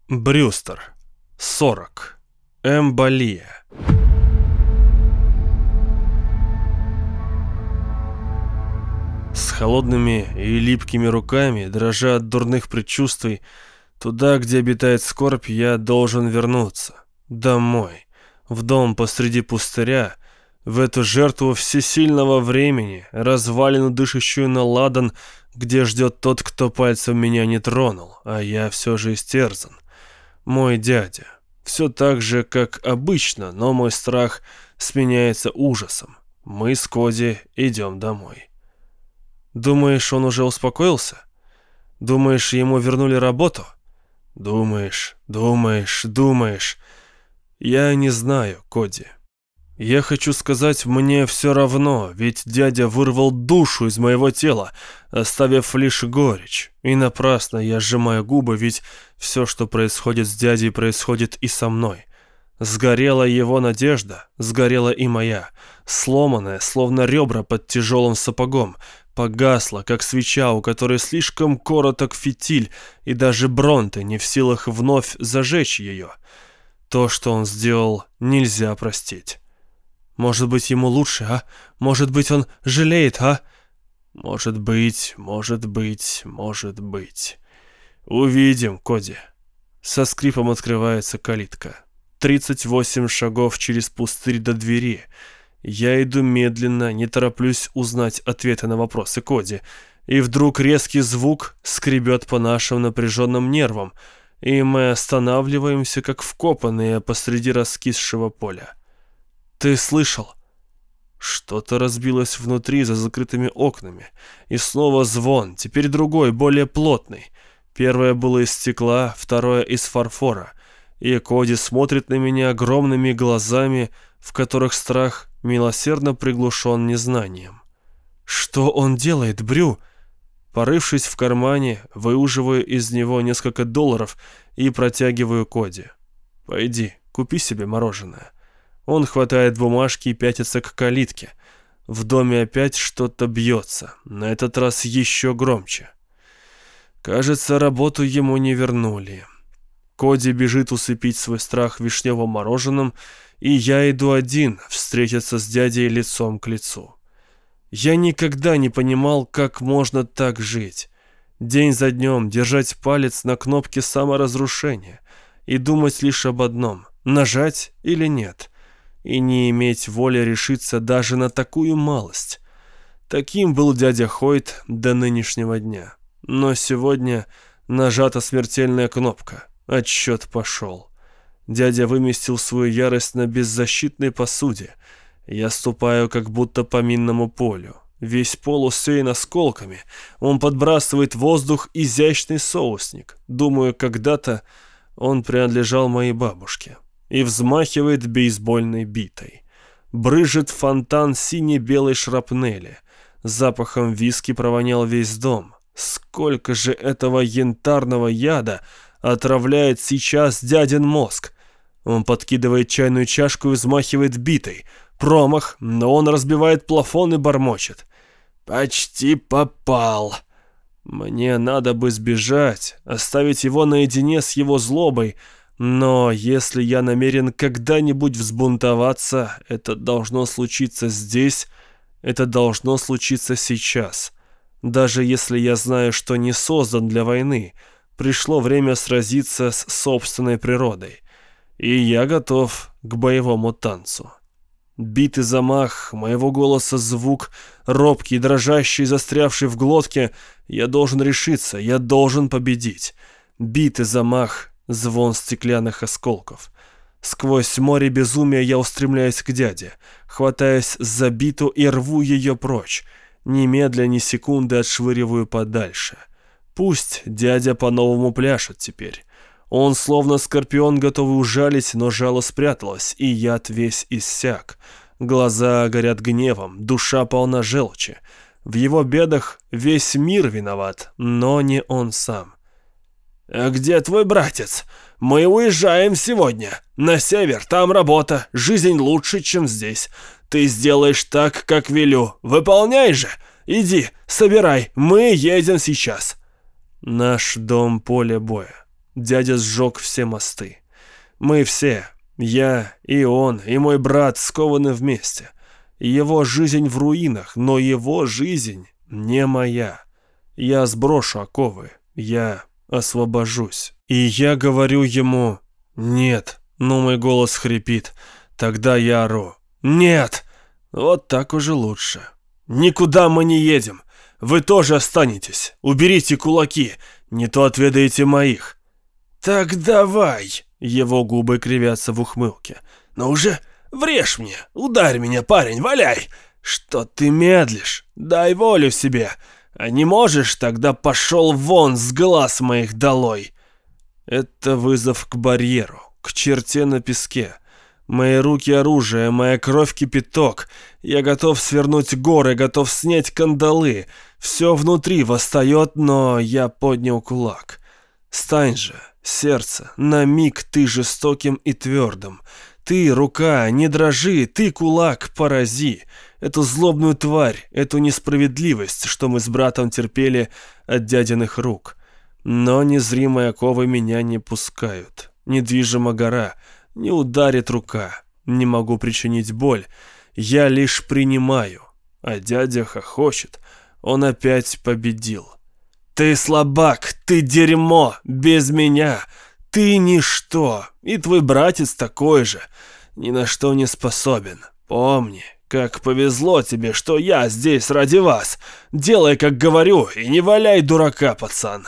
Брюстер. 40. Эмболия. С холодными и липкими руками, дрожа от дурных предчувствий, туда, где обитает скорбь, я должен вернуться. Домой. В дом посреди пустыря, в эту жертву всесильного времени, развалину, дышащую на ладан, где ждет тот, кто пальцем меня не тронул, а я все же истерзан. Мой дядя. Все так же, как обычно, но мой страх сменяется ужасом. Мы с Коди идем домой. Думаешь, он уже успокоился? Думаешь, ему вернули работу? Думаешь. Я не знаю, Коди. Я хочу сказать, мне все равно, ведь дядя вырвал душу из моего тела, оставив лишь горечь. И напрасно я сжимаю губы, ведь все, что происходит с дядей, происходит и со мной. Сгорела его надежда, сгорела и моя, сломанная, словно ребра под тяжелым сапогом, погасла, как свеча, у которой слишком короток фитиль, и даже Бронте не в силах вновь зажечь ее. То, что он сделал, нельзя простить. Может быть, ему лучше, а? Может быть, он жалеет, а? Может быть. Увидим, Коди. Со скрипом открывается калитка. 38 шагов через пустырь до двери. Я иду медленно, не тороплюсь узнать ответы на вопросы Коди. И вдруг резкий звук скребет по нашим напряженным нервам, и мы останавливаемся, как вкопанные посреди раскисшего поля. Ты слышал? Что-то разбилось внутри за закрытыми окнами. И снова звон, теперь другой, более плотный. Первое было из стекла, второе из фарфора. И Коди смотрит на меня огромными глазами, в которых страх милосердно приглушен незнанием. Что он делает, Брю? Порывшись в кармане, выуживаю из него несколько долларов и протягиваю Коди. Пойди, купи себе мороженое. Он хватает бумажки и пятится к калитке. В доме опять что-то бьется, на этот раз еще громче. Кажется, работу ему не вернули. Коди бежит усыпить свой страх вишневым мороженым, и я иду один встретиться с дядей лицом к лицу. Я никогда не понимал, как можно так жить. День за днем держать палец на кнопке саморазрушения и думать лишь об одном — нажать или нет — и не иметь воли решиться даже на такую малость. Таким был дядя Хойт до нынешнего дня. Но сегодня нажата смертельная кнопка. Отсчет пошел. Дядя выместил свою ярость на беззащитной посуде. Я ступаю как будто по минному полю. Весь пол усеян осколками. Он подбрасывает в воздух изящный соусник. Думаю, когда-то он принадлежал моей бабушке. И взмахивает бейсбольной битой. Брызжет фонтан сине-белой шрапнели. Запахом виски провонял весь дом. Сколько же этого янтарного яда отравляет сейчас дядин мозг? Он подкидывает чайную чашку и взмахивает битой. Промах, но он разбивает плафон и бормочет. «Почти попал». Мне надо бы сбежать, оставить его наедине с его злобой. Но если я намерен когда-нибудь взбунтоваться, это должно случиться здесь, это должно случиться сейчас. Даже если я знаю, что не создан для войны, пришло время сразиться с собственной природой. И я готов к боевому танцу. Битый замах, моего голоса звук, робкий, дрожащий, застрявший в глотке, я должен решиться, я должен победить. Битый замах, звон стеклянных осколков. Сквозь море безумия я устремляюсь к дяде, хватаясь за биту и рву ее прочь. Немедля, ни секунды отшвыриваю подальше. Пусть дядя по-новому пляшет теперь. Он словно скорпион, готовый ужалить, но жало спряталось, и яд весь иссяк. Глаза горят гневом, душа полна желчи. В его бедах весь мир виноват, но не он сам. «А где твой братец? Мы уезжаем сегодня. На север, там работа, жизнь лучше, чем здесь. Ты сделаешь так, как велю. Выполняй же. Иди, собирай, мы едем сейчас». Наш дом — поле боя. Дядя сжег все мосты. Мы все, я и он, и мой брат, скованы вместе. Его жизнь в руинах, но его жизнь не моя. Я сброшу оковы, я освобожусь. И я говорю ему: «Нет», но мой голос хрипит. Тогда я ору: «Нет!» Вот так уже лучше. «Никуда мы не едем. Вы тоже останетесь. Уберите кулаки, не то отведаете моих». «Так давай!» Его губы кривятся в ухмылке. «Ну уже врежь мне, ударь меня, парень, валяй! Что ты медлишь? Дай волю себе. А не можешь, тогда пошел вон с глаз моих долой!» Это вызов к барьеру, к черте на песке. Мои руки — оружие, моя кровь — кипяток. Я готов свернуть горы, готов снять кандалы. Все внутри восстает, но я поднял кулак. Стань же, сердце, на миг ты жестоким и твердым. Ты, рука, не дрожи, ты, кулак, порази. Эту злобную тварь, эту несправедливость, что мы с братом терпели от дядиных рук. Но незримые оковы меня не пускают. Недвижима гора, не ударит рука, не могу причинить боль. Я лишь принимаю, а дядя хохочет. Он опять победил. «Ты слабак, ты дерьмо, без меня. Ты ничто, и твой братец такой же. Ни на что не способен. Помни, как повезло тебе, что я здесь ради вас. Делай, как говорю, и не валяй дурака, пацан».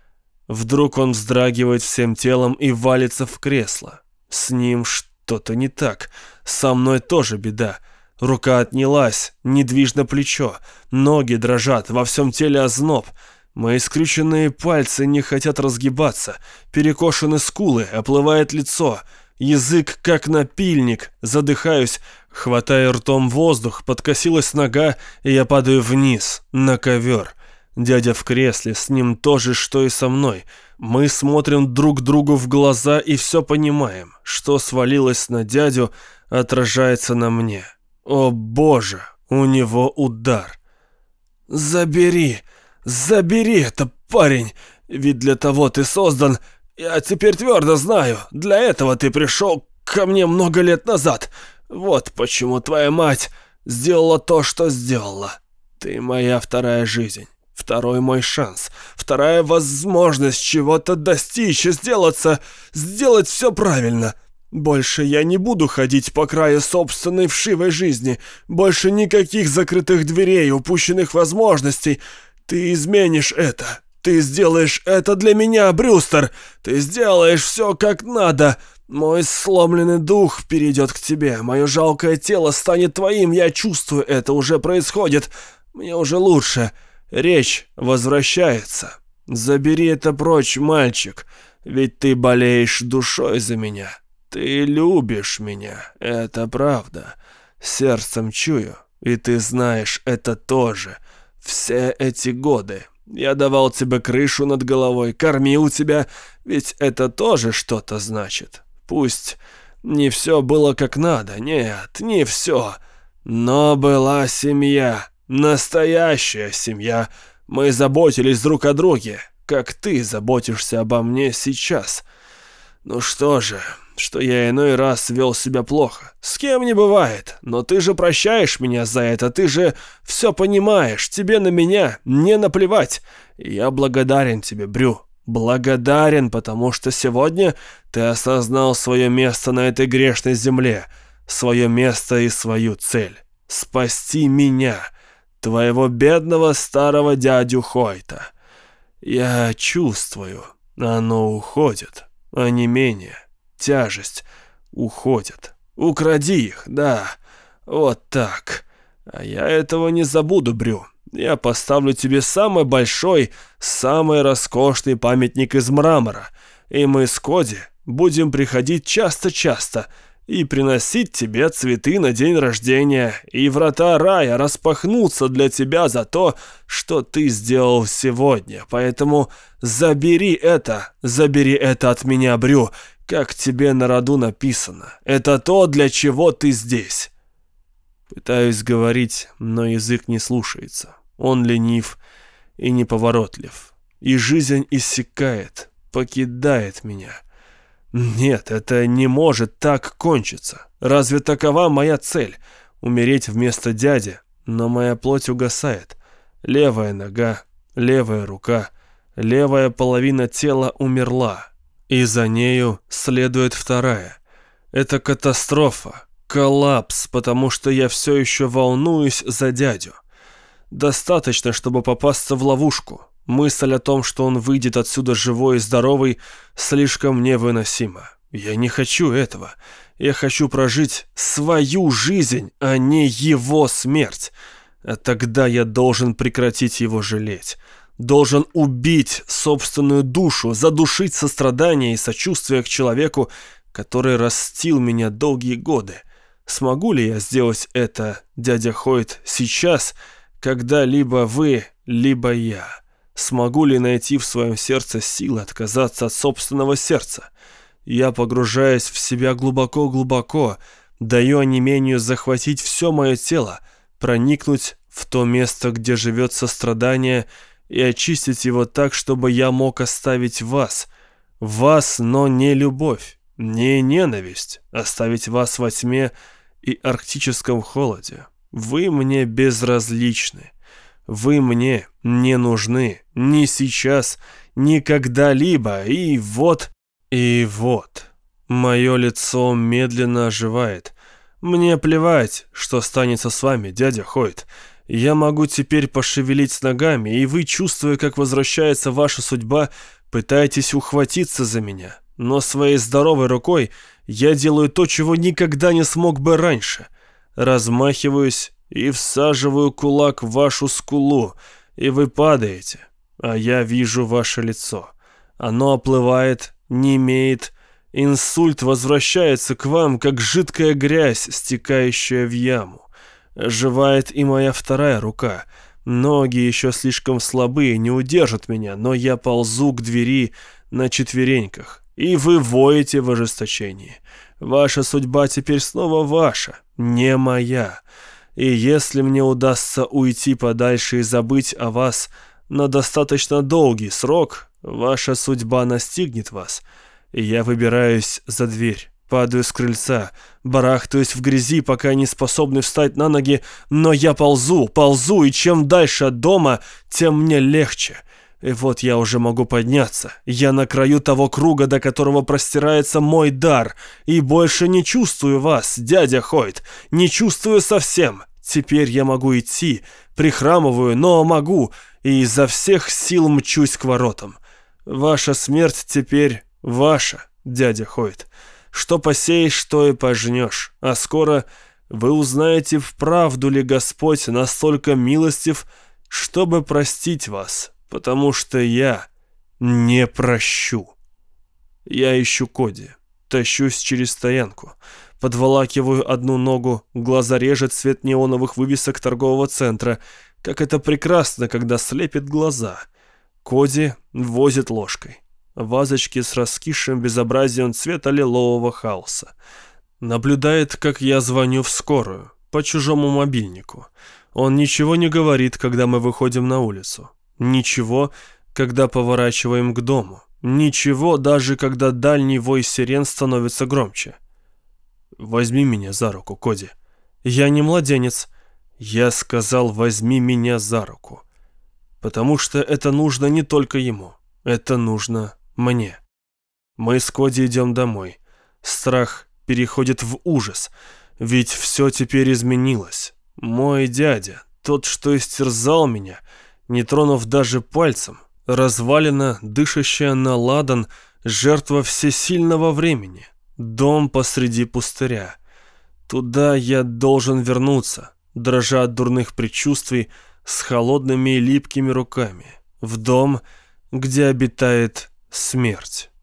Вдруг он вздрагивает всем телом и валится в кресло. С ним что-то не так. Со мной тоже беда. Рука отнялась, недвижно плечо. Ноги дрожат, во всем теле озноб. Мои скрюченные пальцы не хотят разгибаться. Перекошены скулы, оплывает лицо. Язык как напильник. Задыхаюсь, хватая ртом воздух. Подкосилась нога, и я падаю вниз, на ковер. Дядя в кресле, с ним то же, что и со мной. Мы смотрим друг другу в глаза и все понимаем. Что свалилось на дядю, отражается на мне. О боже, у него удар. «Забери это, парень, ведь для того ты создан. Я теперь твердо знаю, для этого ты пришел ко мне много лет назад. Вот почему твоя мать сделала то, что сделала. Ты моя вторая жизнь. Второй мой шанс, вторая возможность чего-то достичь, сделать все правильно. Больше я не буду ходить по краю собственной вшивой жизни. Больше никаких закрытых дверей, упущенных возможностей. Ты изменишь это. Ты сделаешь это для меня, Брюстер. Ты сделаешь все как надо. Мой сломленный дух перейдет к тебе. Мое жалкое тело станет твоим. Я чувствую, это уже происходит. Мне уже лучше. Речь возвращается. Забери это прочь, мальчик, ведь ты болеешь душой за меня. Ты любишь меня, это правда. Сердцем чую, и ты знаешь это тоже. Все эти годы я давал тебе крышу над головой, кормил тебя, ведь это тоже что-то значит. Пусть не все было как надо, нет, не все, но была семья. Настоящая семья. Мы заботились друг о друге, как ты заботишься обо мне сейчас. Ну что же, что я иной раз вел себя плохо. С кем не бывает, но ты же прощаешь меня за это, ты же все понимаешь, тебе на меня не наплевать. И я благодарен тебе, Брю. Благодарен, потому что сегодня ты осознал свое место на этой грешной земле, свое место и свою цель. Спасти меня, твоего бедного старого дядю Хойта. Я чувствую, оно уходит, а не менее, тяжесть уходит. Укради их, да, вот так. А я этого не забуду, Брю. Я поставлю тебе самый большой, самый роскошный памятник из мрамора, и мы с Коди будем приходить часто-часто и приносить тебе цветы на день рождения, и врата рая распахнутся для тебя за то, что ты сделал сегодня. Поэтому забери это от меня, Брю, как тебе на роду написано. Это то, для чего ты здесь». Пытаюсь говорить, но язык не слушается. Он ленив и неповоротлив. И жизнь иссякает, покидает меня. Нет, это не может так кончиться. Разве такова моя цель? Умереть вместо дяди? Но моя плоть угасает. Левая нога, левая рука, левая половина тела умерла. И за нею следует вторая. Это катастрофа, коллапс, потому что я все еще волнуюсь за дядю. Достаточно, чтобы попасться в ловушку. Мысль о том, что он выйдет отсюда живой и здоровый, слишком невыносима. Я не хочу этого. Я хочу прожить свою жизнь, а не его смерть. А тогда я должен прекратить его жалеть. Должен убить собственную душу, задушить сострадание и сочувствие к человеку, который растил меня долгие годы. Смогу ли я сделать это, дядя Хойт, сейчас, когда либо вы, либо я? Смогу ли найти в своем сердце силы отказаться от собственного сердца? Я погружаюсь в себя глубоко-глубоко, даю онемению захватить все мое тело, проникнуть в то место, где живет сострадание, и очистить его так, чтобы я мог оставить вас. Вас, но не любовь, не ненависть, оставить вас во тьме и арктическом холоде. Вы мне безразличны. Вы мне не нужны ни сейчас, ни когда-либо, и вот... Мое лицо медленно оживает. Мне плевать, что станется с вами, дядя Хойт. Я могу теперь пошевелить ногами, и вы, чувствуя, как возвращается ваша судьба, пытаетесь ухватиться за меня. Но своей здоровой рукой я делаю то, чего никогда не смог бы раньше. Размахиваюсь и всаживаю кулак в вашу скулу, и вы падаете, а я вижу ваше лицо. Оно оплывает, немеет, инсульт возвращается к вам, как жидкая грязь, стекающая в яму. Оживает и моя вторая рука. Ноги еще слишком слабые, не удержат меня, но я ползу к двери на четвереньках, и вы воете в ожесточении. Ваша судьба теперь снова ваша, не моя. И если мне удастся уйти подальше и забыть о вас на достаточно долгий срок, ваша судьба настигнет вас. И я выбираюсь за дверь, падаю с крыльца, барахтаюсь в грязи, пока не способный встать на ноги, но я ползу, и чем дальше от дома, тем мне легче. И вот я уже могу подняться. Я на краю того круга, до которого простирается мой дар. И больше не чувствую вас, дядя Хойт. Не чувствую совсем. Теперь я могу идти. Прихрамываю, но могу. И изо всех сил мчусь к воротам. Ваша смерть теперь ваша, дядя Хойт. Что посеешь, то и пожнешь. А скоро вы узнаете, вправду ли Господь настолько милостив, чтобы простить вас. Потому что я не прощу. Я ищу Коди, тащусь через стоянку, подволакиваю одну ногу, глаза режет свет неоновых вывесок торгового центра. Как это прекрасно, когда слепит глаза. Коди возит ложкой. Вазочки с раскисшим безобразием цвета лилового хаоса. Наблюдает, как я звоню в скорую, по чужому мобильнику. Он ничего не говорит, когда мы выходим на улицу. Ничего, когда поворачиваем к дому. Ничего, даже когда дальний вой сирен становится громче. Возьми меня за руку, Коди. Я не младенец. Я сказал, возьми меня за руку. Потому что это нужно не только ему. Это нужно мне. Мы с Коди идем домой. Страх переходит в ужас. Ведь все теперь изменилось. Мой дядя, тот, что истерзал меня, не тронув даже пальцем, развалина, дышащая на ладан, жертва всесильного времени, дом посреди пустыря. Туда я должен вернуться, дрожа от дурных предчувствий, с холодными и липкими руками, в дом, где обитает смерть.